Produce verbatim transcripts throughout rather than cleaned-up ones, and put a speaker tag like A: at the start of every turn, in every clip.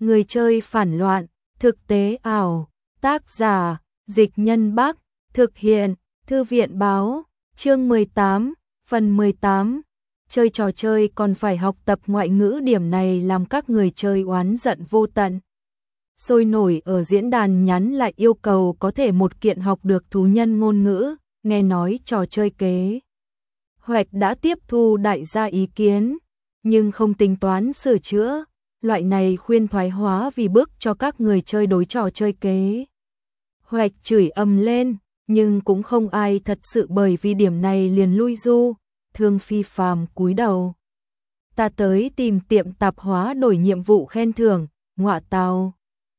A: Người chơi phản loạn, thực tế ảo, tác giả, Dịch Nhân Bắc, thực hiện, Thư viện báo, chương mười tám, phần mười tám. Chơi trò chơi còn phải học tập ngoại ngữ, điểm này làm các người chơi oán giận vô tận. Sôi nổi ở diễn đàn nhắn lại yêu cầu có thể một kiện học được thú nhân ngôn ngữ, nghe nói trò chơi kế hoạch đã tiếp thu đại gia ý kiến, nhưng không tính toán sửa chữa. Loại này khuyên thoái hóa vì bức cho các người chơi đối trò chơi kế hoạch chửi ầm lên, nhưng cũng không ai thật sự bởi vì điểm này liền lui du. Thương Phi Phàm cúi đầu. Ta tới tìm tiệm tạp hóa đổi nhiệm vụ khen thưởng, ngọa tào.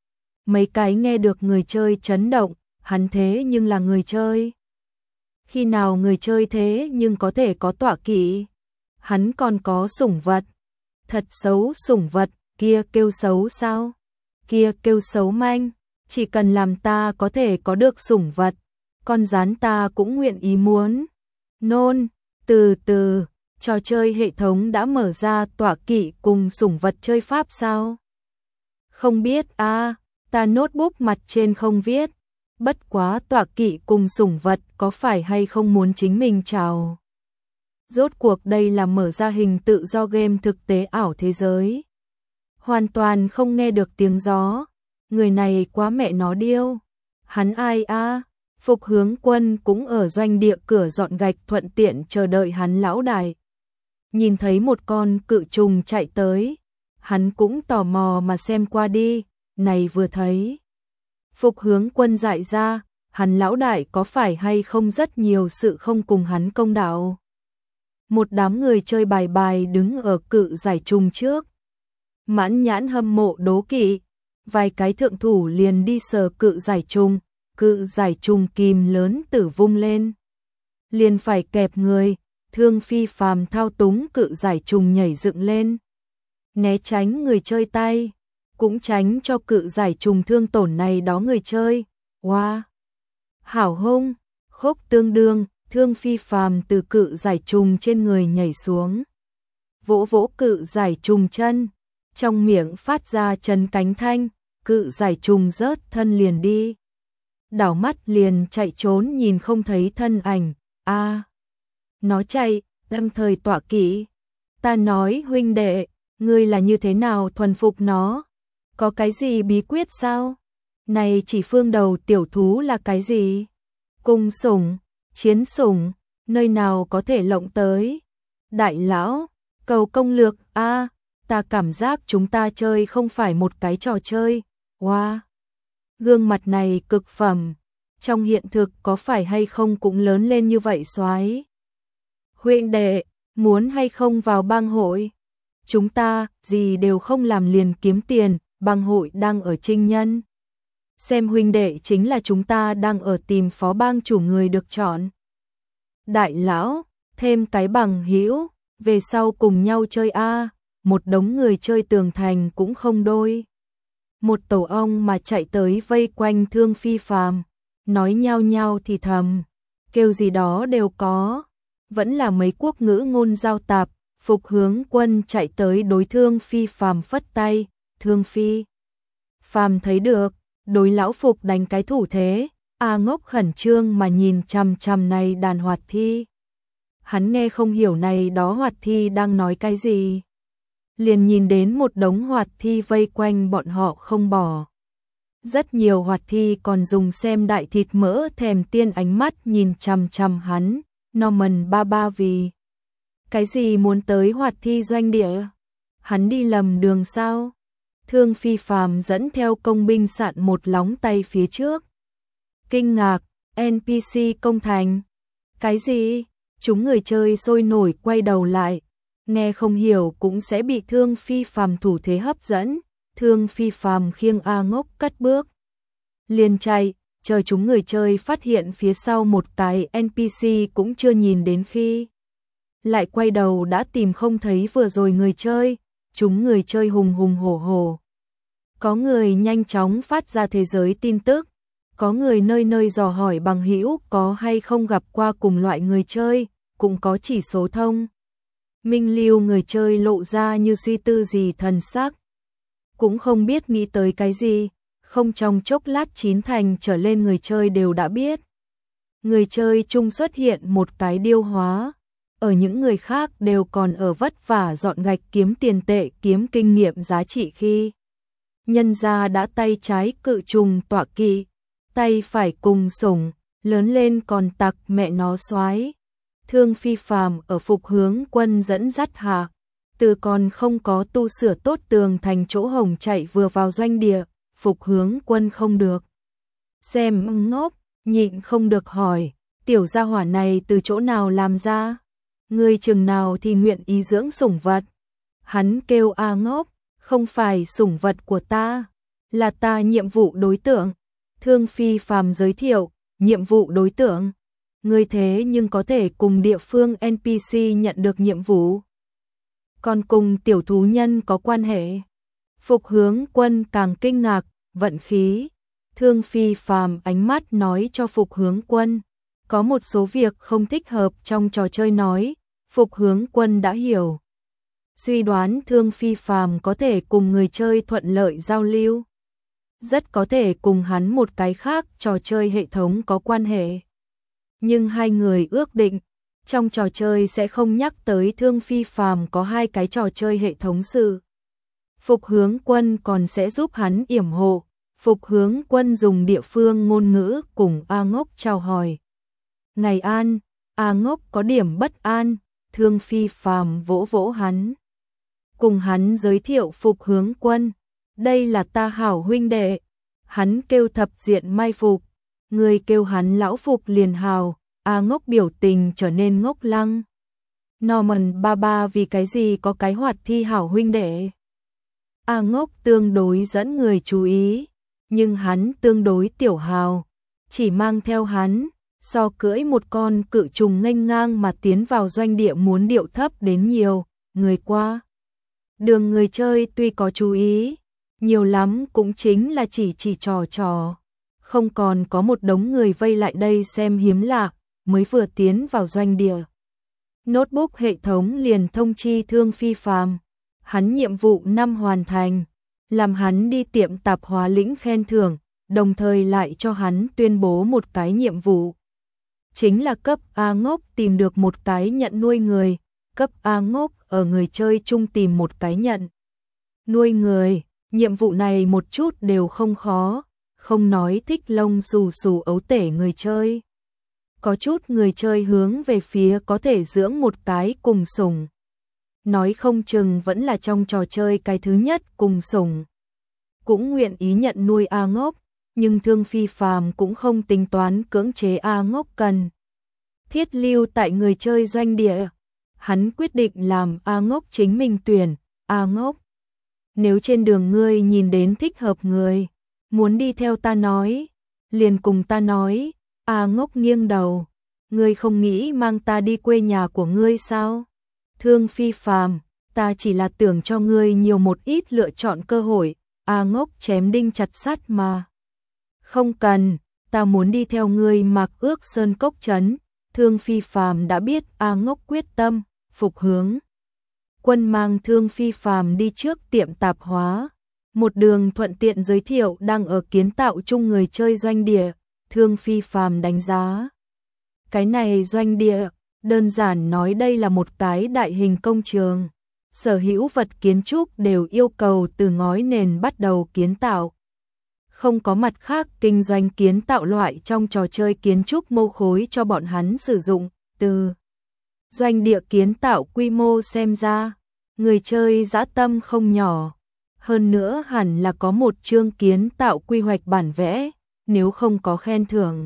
A: Mấy cái nghe được người chơi chấn động, hắn thế nhưng là người chơi. Khi nào người chơi thế nhưng có thể có tọa kỵ? Hắn còn có sủng vật. Thật xấu sủng vật, kia kêu xấu sao? Kia kêu xấu manh, chỉ cần làm ta có thể có được sủng vật, con rán ta cũng nguyện ý muốn. Nôn, từ từ, trò chơi hệ thống đã mở ra tọa kỵ cùng sủng vật chơi pháp sao? Không biết a, à, ta notebook mặt trên không viết. Bất quá tọa kỵ cùng sủng vật có phải hay không muốn chính mình chào? Rốt cuộc đây là mở ra hình tự do game thực tế ảo thế giới. Hoàn toàn không nghe được tiếng gió. Người này quá mẹ nó điêu. Hắn ai a? À? Phục Hướng Quân cũng ở doanh địa cửa dọn gạch thuận tiện chờ đợi hắn lão đại. Nhìn thấy một con cự trùng chạy tới, hắn cũng tò mò mà xem qua đi, này vừa thấy. Phục Hướng Quân dại ra, hắn lão đại có phải hay không rất nhiều sự không cùng hắn công đạo. Một đám người chơi bài bài đứng ở cự giải trùng trước. Mãn nhãn hâm mộ đố kỵ, vài cái thượng thủ liền đi sờ cự giải trùng, cự giải trùng kìm lớn tử vung lên. Liền phải kẹp người, Thương Phi Phàm thao túng cự giải trùng nhảy dựng lên. Né tránh người chơi tay, cũng tránh cho cự giải trùng thương tổn này đó người chơi. Wow! Hảo hung, khốc tương đương, Thương Phi Phàm từ cự giải trùng trên người nhảy xuống. Vỗ vỗ cự giải trùng chân, trong miệng phát ra chấn cánh thanh, cự giải trùng rớt thân liền đi. Đảo mắt liền chạy trốn nhìn không thấy thân ảnh, a à, nó chạy, lâm thời tọa kỵ. Ta nói huynh đệ, ngươi là như thế nào thuần phục nó? Có cái gì bí quyết sao? Này chỉ phương đầu tiểu thú là cái gì? Cung sủng, chiến sủng, nơi nào có thể lộng tới? Đại lão, cầu công lược, a à, ta cảm giác chúng ta chơi không phải một cái trò chơi. Wow! Gương mặt này cực phẩm, trong hiện thực có phải hay không cũng lớn lên như vậy soái. Huynh đệ, muốn hay không vào bang hội? Chúng ta gì đều không làm liền kiếm tiền, bang hội đang ở Trinh Nhân. Xem huynh đệ chính là chúng ta đang ở tìm phó bang chủ người được chọn. Đại lão, thêm cái bằng hữu, về sau cùng nhau chơi a, một đống người chơi tường thành cũng không đôi. Một tổ ong mà chạy tới vây quanh Thương Phi Phàm, nói nhao nhao thì thầm, kêu gì đó đều có, vẫn là mấy quốc ngữ ngôn giao tạp. Phục Hướng Quân chạy tới đối Thương Phi Phàm phất tay, Thương Phi Phàm thấy được, đối lão Phục đánh cái thủ thế, a ngốc khẩn trương mà nhìn chằm chằm này đàn hoạt thi. Hắn nghe không hiểu này đó hoạt thi đang nói cái gì. Liền nhìn đến một đống hoạt thi vây quanh bọn họ không bỏ. Rất nhiều hoạt thi còn dùng xem đại thịt mỡ thèm tiên ánh mắt nhìn chằm chằm hắn, Norman ba ba vì cái gì muốn tới hoạt thi doanh địa? Hắn đi lầm đường sao? Thương Phi Phàm dẫn theo công binh sạn một lóng tay phía trước. Kinh ngạc, en pê xê công thành. Cái gì? Chúng người chơi sôi nổi quay đầu lại. Nghe không hiểu cũng sẽ bị Thương Phi Phàm thủ thế hấp dẫn. Thương Phi Phàm khiêng A ngốc cất bước. Liền chạy, chờ chúng người chơi phát hiện phía sau một cái en pê xê cũng chưa nhìn đến khi. Lại quay đầu đã tìm không thấy vừa rồi người chơi, chúng người chơi hùng hùng hổ hổ. Có người nhanh chóng phát ra thế giới tin tức, có người nơi nơi dò hỏi bằng hữu có hay không gặp qua cùng loại người chơi, cũng có chỉ số thông. Minh lưu người chơi lộ ra như suy tư gì thần sắc. cũng không biết nghĩ tới cái gì, không trong chốc lát chín thành trở lên người chơi đều đã biết. Người chơi chung xuất hiện một cái điêu hóa, ở những người khác đều còn ở vất vả dọn gạch kiếm tiền tệ kiếm kinh nghiệm giá trị khi nhân gia đã tay trái cự trùng tọa kỵ, tay phải cùng sủng, lớn lên còn tặc mẹ nó soái. Thương Phi Phàm ở Phục Hướng Quân dẫn dắt hạ, từ còn không có tu sửa tốt tường thành chỗ hồng chạy vừa vào doanh địa, Phục Hướng Quân không được xem ngốc, nhịn không được hỏi, tiểu gia hỏa này từ chỗ nào làm ra? Ngươi chừng nào thì nguyện ý dưỡng sủng vật? Hắn kêu a ngốc, không phải sủng vật của ta, là ta nhiệm vụ đối tượng. Thương Phi Phàm giới thiệu, nhiệm vụ đối tượng. Ngươi thế nhưng có thể cùng địa phương en pê xê nhận được nhiệm vụ. Còn cùng tiểu thú nhân có quan hệ. Phục Hướng Quân càng kinh ngạc, vận khí. Thương Phi Phàm ánh mắt nói cho Phục Hướng Quân, có một số việc không thích hợp trong trò chơi nói, Phục Hướng Quân đã hiểu. Suy đoán Thương Phi Phàm có thể cùng người chơi thuận lợi giao lưu, rất có thể cùng hắn một cái khác trò chơi hệ thống có quan hệ. Nhưng hai người ước định, trong trò chơi sẽ không nhắc tới Thương Phi Phàm có hai cái trò chơi hệ thống sự. Phục Hướng Quân còn sẽ giúp hắn yểm hộ. Phục Hướng Quân dùng địa phương ngôn ngữ cùng A Ngốc chào hỏi. Ngày an, A Ngốc có điểm bất an, Thương Phi Phàm vỗ vỗ hắn. Cùng hắn giới thiệu Phục Hướng Quân, đây là ta hảo huynh đệ. Hắn kêu thập diện mai phục, người kêu hắn lão Phục liền hào. A Ngốc biểu tình trở nên ngốc lăng. Norman ba ba vì cái gì có cái hoạt thi hảo huynh đệ? A Ngốc tương đối dẫn người chú ý, nhưng hắn tương đối tiểu hào, chỉ mang theo hắn, so cưỡi một con cự trùng nghênh ngang mà tiến vào doanh địa muốn điệu thấp đến nhiều, người qua. Đường người chơi tuy có chú ý, nhiều lắm cũng chính là chỉ chỉ trò trò, không còn có một đống người vây lại đây xem hiếm lạ, mới vừa tiến vào doanh địa. Notebook hệ thống liền thông chi Thương Phi Phàm, hắn nhiệm vụ năm hoàn thành, làm hắn đi tiệm tạp hóa lĩnh khen thưởng, đồng thời lại cho hắn tuyên bố một cái nhiệm vụ. Chính là cấp A Ngốc tìm được một cái nhận nuôi người, cấp A Ngốc ở người chơi chung tìm một cái nhận nuôi người, nhiệm vụ này một chút đều không khó, không nói thích lông xù xù ấu tể người chơi. Có chút người chơi hướng về phía có thể dưỡng một cái cùng sủng. Nói không chừng vẫn là trong trò chơi cái thứ nhất cùng sủng. Cũng nguyện ý nhận nuôi A Ngốc, nhưng Thương Phi Phàm cũng không tính toán cưỡng chế A Ngốc cần thiết lưu tại người chơi doanh địa. Hắn quyết định làm A Ngốc chính mình tuyển. A Ngốc, nếu trên đường ngươi nhìn đến thích hợp người, muốn đi theo ta nói, liền cùng ta nói. A Ngốc nghiêng đầu, ngươi không nghĩ mang ta đi quê nhà của ngươi sao? Thương Phi Phàm, ta chỉ là tưởng cho ngươi nhiều một ít lựa chọn cơ hội. A Ngốc chém đinh chặt sắt mà. Không cần, ta muốn đi theo ngươi Mạc Ước Sơn Cốc trấn. Thương Phi Phàm đã biết A Ngốc quyết tâm. Phục Hướng Quân mang Thương Phi Phàm đi trước tiệm tạp hóa, một đường thuận tiện giới thiệu đang ở kiến tạo chung người chơi doanh địa. Thương Phi Phàm đánh giá, cái này doanh địa, đơn giản nói đây là một cái đại hình công trường, sở hữu vật kiến trúc đều yêu cầu từ ngói nền bắt đầu kiến tạo. Không có mặt khác kinh doanh kiến tạo loại trong trò chơi kiến trúc mô khối cho bọn hắn sử dụng. Từ doanh địa kiến tạo quy mô xem ra, người chơi dã tâm không nhỏ. Hơn nữa hẳn là có một chương kiến tạo quy hoạch bản vẽ, nếu không có khen thưởng.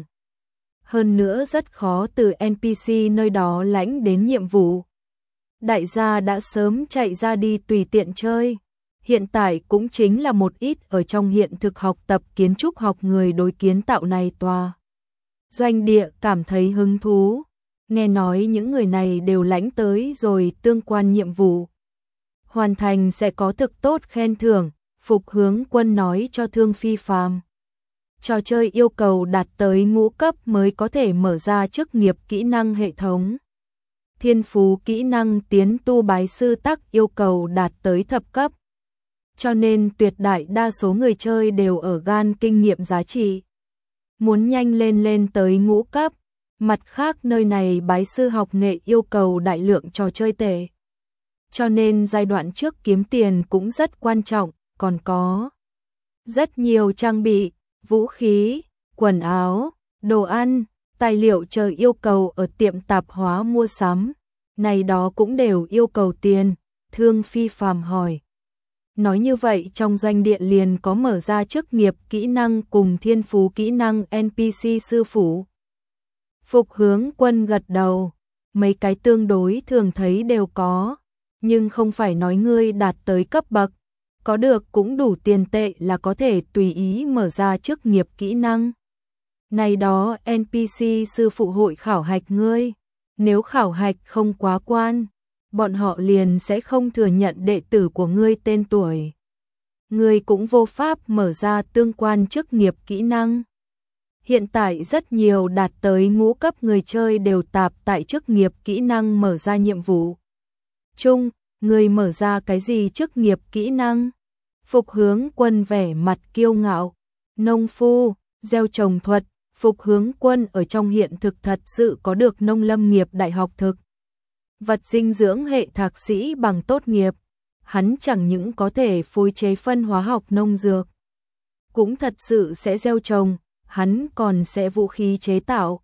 A: Hơn nữa rất khó từ en pê xê nơi đó lãnh đến nhiệm vụ. Đại gia đã sớm chạy ra đi tùy tiện chơi. Hiện tại cũng chính là một ít ở trong hiện thực học tập kiến trúc học người đối kiến tạo này tòa doanh địa cảm thấy hứng thú. Nghe nói những người này đều lãnh tới rồi tương quan nhiệm vụ. Hoàn thành sẽ có thực tốt khen thưởng, Phục Hướng Quân nói cho Thương Phi Phàm. Trò chơi yêu cầu đạt tới ngũ cấp mới có thể mở ra chức nghiệp kỹ năng hệ thống. Thiên phú kỹ năng tiến tu bái sư tắc yêu cầu đạt tới thập cấp. cho nên tuyệt đại đa số người chơi đều ở gan kinh nghiệm giá trị. Muốn nhanh lên lên tới ngũ cấp, mặt khác nơi này bái sư học nghệ yêu cầu đại lượng trò chơi tệ. Cho nên giai đoạn trước kiếm tiền cũng rất quan trọng, còn có rất nhiều trang bị, vũ khí, quần áo, đồ ăn, tài liệu chờ yêu cầu ở tiệm tạp hóa mua sắm, này đó cũng đều yêu cầu tiền. Thương Phi Phàm hỏi. Nói như vậy trong doanh địa liền có mở ra chức nghiệp kỹ năng cùng thiên phú kỹ năng en pê xê sư phụ. Phục Hướng Quân gật đầu, mấy cái tương đối thường thấy đều có, nhưng không phải nói ngươi đạt tới cấp bậc, có được cũng đủ tiền tệ là có thể tùy ý mở ra chức nghiệp kỹ năng. Này đó en pê xê sư phụ hội khảo hạch ngươi, nếu khảo hạch không quá quan, bọn họ liền sẽ không thừa nhận đệ tử của ngươi tên tuổi. Ngươi cũng vô pháp mở ra tương quan chức nghiệp kỹ năng. Hiện tại rất nhiều đạt tới ngũ cấp người chơi đều tạp tại chức nghiệp kỹ năng mở ra nhiệm vụ. Chung, ngươi mở ra cái gì chức nghiệp kỹ năng? Phục Hướng Quân vẻ mặt kiêu ngạo. Nông phu, gieo trồng thuật. Phục Hướng Quân ở trong hiện thực thật sự có được nông lâm nghiệp đại học thực vật dinh dưỡng hệ thạc sĩ bằng tốt nghiệp. Hắn chẳng những có thể phối chế phân hóa học nông dược, cũng thật sự sẽ gieo trồng, hắn còn sẽ vũ khí chế tạo.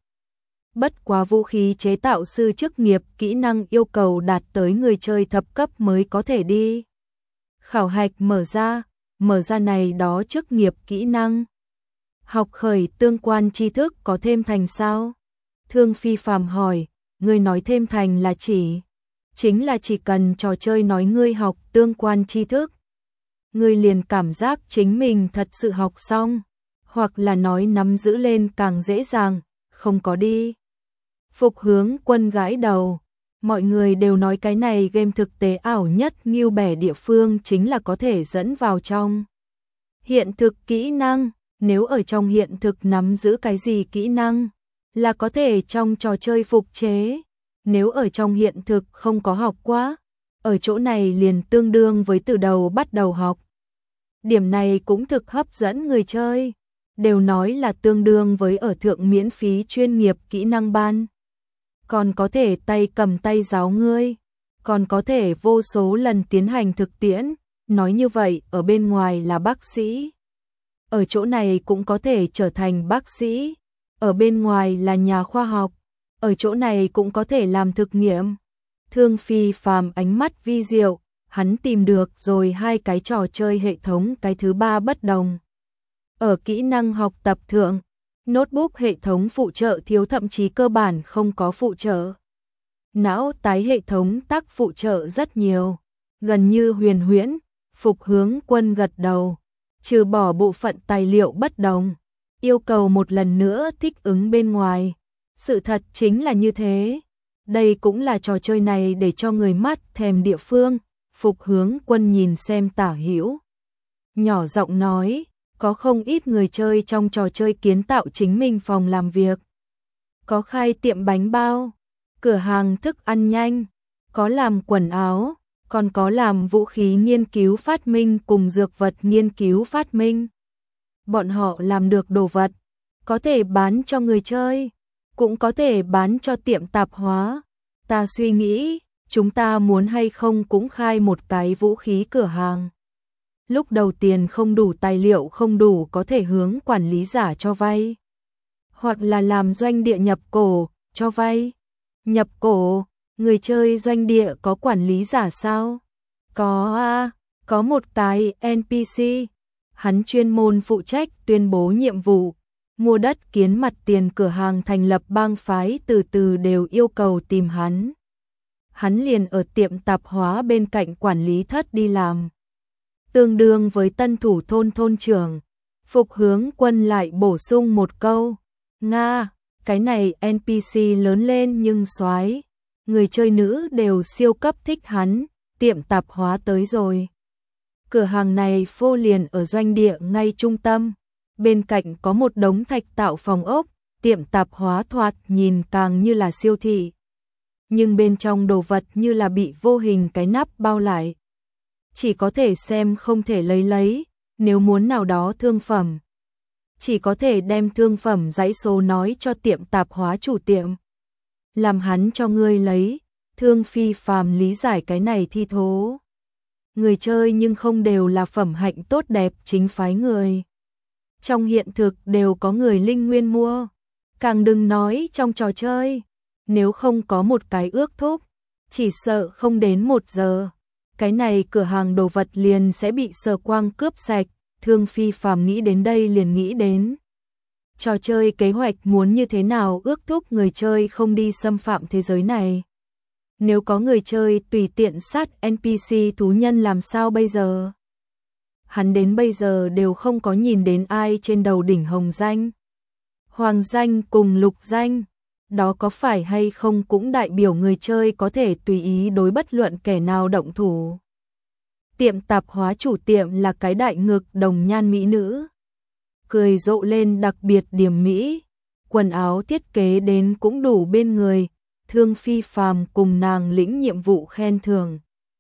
A: Bất quá vũ khí chế tạo sư chức nghiệp kỹ năng yêu cầu đạt tới người chơi thập cấp mới có thể đi khảo hạch mở ra, mở ra này đó chức nghiệp kỹ năng. Học khởi tương quan tri thức có thêm thành sao? Thương Phi Phàm hỏi, ngươi nói thêm thành là chỉ, chính là chỉ cần trò chơi nói ngươi học tương quan tri thức, ngươi liền cảm giác chính mình thật sự học xong, hoặc là nói nắm giữ lên càng dễ dàng, không có đi. Phục Hướng Quân gãi đầu, mọi người đều nói cái này game thực tế ảo nhất nghiêu bẻ địa phương chính là có thể dẫn vào trong hiện thực kỹ năng. Nếu ở trong hiện thực nắm giữ cái gì kỹ năng, là có thể trong trò chơi phục chế. Nếu ở trong hiện thực không có học quá, ở chỗ này liền tương đương với từ đầu bắt đầu học. Điểm này cũng thực hấp dẫn người chơi, đều nói là tương đương với ở thượng miễn phí chuyên nghiệp kỹ năng ban. Còn có thể tay cầm tay giáo ngươi, còn có thể vô số lần tiến hành thực tiễn, nói như vậy ở bên ngoài là bác sĩ. Ở chỗ này cũng có thể trở thành bác sĩ, ở bên ngoài là nhà khoa học, ở chỗ này cũng có thể làm thực nghiệm. Thương Phi Phàm ánh mắt vi diệu, hắn tìm được rồi hai cái trò chơi hệ thống cái thứ ba bất đồng. Ở kỹ năng học tập thượng, notebook hệ thống phụ trợ thiếu thậm chí cơ bản không có phụ trợ. Não tái hệ thống tác phụ trợ rất nhiều, gần như huyền huyễn. Phục Hướng Quân gật đầu. Trừ bỏ bộ phận tài liệu bất đồng, yêu cầu một lần nữa thích ứng bên ngoài. Sự thật chính là như thế. Đây cũng là trò chơi này để cho người mắt thèm địa phương. Phục Hướng Quân nhìn xem Tả Hữu, nhỏ giọng nói, có không ít người chơi trong trò chơi kiến tạo chính mình phòng làm việc. Có khai tiệm bánh bao, cửa hàng thức ăn nhanh, có làm quần áo, còn có làm vũ khí nghiên cứu phát minh cùng dược vật nghiên cứu phát minh. Bọn họ làm được đồ vật, có thể bán cho người chơi, cũng có thể bán cho tiệm tạp hóa. Ta suy nghĩ, chúng ta muốn hay không cũng khai một cái vũ khí cửa hàng. Lúc đầu tiền không đủ, tài liệu không đủ, có thể hướng quản lý giả cho vay. Hoặc là làm doanh địa nhập cổ, cho vay. Nhập cổ, người chơi doanh địa có quản lý giả sao? Có a, à, có một cái en pê xê. Hắn chuyên môn phụ trách tuyên bố nhiệm vụ, mua đất, kiến mặt tiền, cửa hàng, thành lập bang phái, từ từ đều yêu cầu tìm hắn. Hắn liền ở tiệm tạp hóa bên cạnh quản lý thất đi làm. Tương đương với tân thủ thôn thôn trưởng. Phục Hướng Quân lại bổ sung một câu, Nga, cái này en pê xê lớn lên nhưng soái, người chơi nữ đều siêu cấp thích hắn. Tiệm tạp hóa tới rồi. Cửa hàng này phô liền ở doanh địa ngay trung tâm, bên cạnh có một đống thạch tạo phòng ốc. Tiệm tạp hóa thoạt nhìn càng như là siêu thị, nhưng bên trong đồ vật như là bị vô hình cái nắp bao lại. chỉ có thể xem không thể lấy lấy, nếu muốn nào đó thương phẩm, chỉ có thể đem thương phẩm dãy số nói cho tiệm tạp hóa chủ tiệm. Làm hắn cho ngươi lấy, Thương Phi Phàm lý giải cái này thi thố. Người chơi nhưng không đều là phẩm hạnh tốt đẹp chính phái người. Trong hiện thực đều có người linh nguyên mua, càng đừng nói trong trò chơi. Nếu không có một cái ước thúc, chỉ sợ không đến một giờ, cái này cửa hàng đồ vật liền sẽ bị Sở Quang cướp sạch. Thương Phi Phàm nghĩ đến đây liền nghĩ đến trò chơi kế hoạch muốn như thế nào ước thúc người chơi không đi xâm phạm thế giới này. Nếu có người chơi tùy tiện sát en pê xê thú nhân làm sao bây giờ? Hắn đến bây giờ đều không có nhìn đến ai trên đầu đỉnh hồng danh, hoàng danh cùng lục danh. Đó có phải hay không cũng đại biểu người chơi có thể tùy ý đối bất luận kẻ nào động thủ. Tiệm tạp hóa chủ tiệm là cái đại ngực đồng nhan mỹ nữ, cười rộ lên đặc biệt điểm mỹ, quần áo thiết kế đến cũng đủ bên người. Thương Phi Phàm cùng nàng lĩnh nhiệm vụ khen thưởng.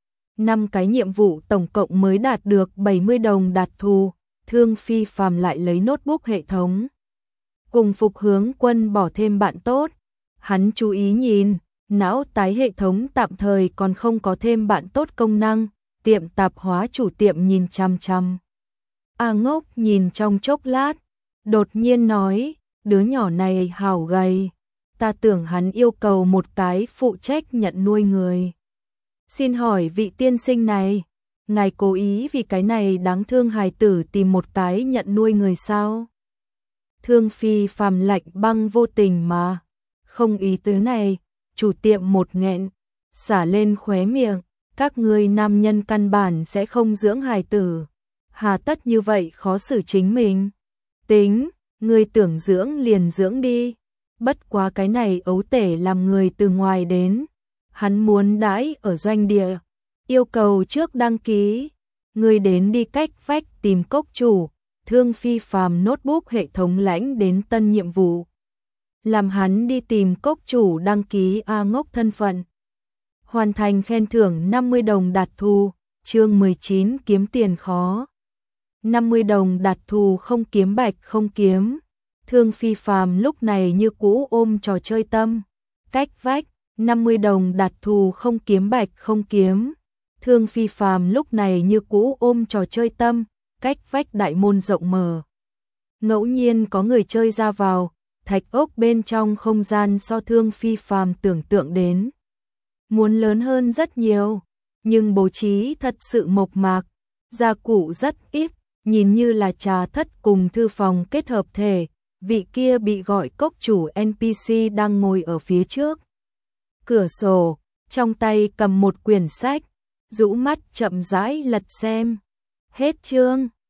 A: Năm cái nhiệm vụ tổng cộng mới đạt được bảy mươi đồng đạt thù, Thương Phi Phàm lại lấy notebook hệ thống. Cùng Phục Hướng Quân bỏ thêm bạn tốt. Hắn chú ý nhìn, não tái hệ thống tạm thời còn không có thêm bạn tốt công năng. Tiệm tạp hóa chủ tiệm nhìn chăm chăm. A Ngốc nhìn trong chốc lát, đột nhiên nói, đứa nhỏ này hảo gầy, ta tưởng hắn yêu cầu một cái phụ trách nhận nuôi người. Xin hỏi vị tiên sinh này, ngài cố ý vì cái này đáng thương hài tử tìm một cái nhận nuôi người sao? Thương Phi Phàm lạnh băng vô tình mà, không ý tứ này. Chủ tiệm một nghẹn, xả lên khóe miệng, các ngươi nam nhân căn bản sẽ không dưỡng hài tử, hà tất như vậy khó xử chính mình. Tính, ngươi tưởng dưỡng liền dưỡng đi, bất quá cái này ấu tể làm người từ ngoài đến, hắn muốn đãi ở doanh địa, yêu cầu trước đăng ký, ngươi đến đi cách vách tìm cốc chủ. Thương Phi Phàm notebook hệ thống lãnh đến tân nhiệm vụ, làm hắn đi tìm cốc chủ đăng ký A Ngốc thân phận. Hoàn thành khen thưởng năm mươi đồng đạt thù, chương mười chín kiếm tiền khó. năm mươi đồng đạt thù không kiếm bạch không kiếm. Thương Phi Phàm lúc này như cũ ôm trò chơi tâm. Cách vách, năm mươi đồng đạt thù không kiếm bạch không kiếm. Thương Phi Phàm lúc này như cũ ôm trò chơi tâm, cách vách đại môn rộng mở. Ngẫu nhiên có người chơi ra vào, thạch ốc bên trong không gian so Thương Phi Phàm tưởng tượng đến muốn lớn hơn rất nhiều, nhưng bố trí thật sự mộc mạc, gia cụ rất ít, nhìn như là trà thất cùng thư phòng kết hợp thể. Vị kia bị gọi cốc chủ en pê xê đang ngồi ở phía trước cửa sổ, trong tay cầm một quyển sách, rũ mắt chậm rãi lật xem. Hết chương.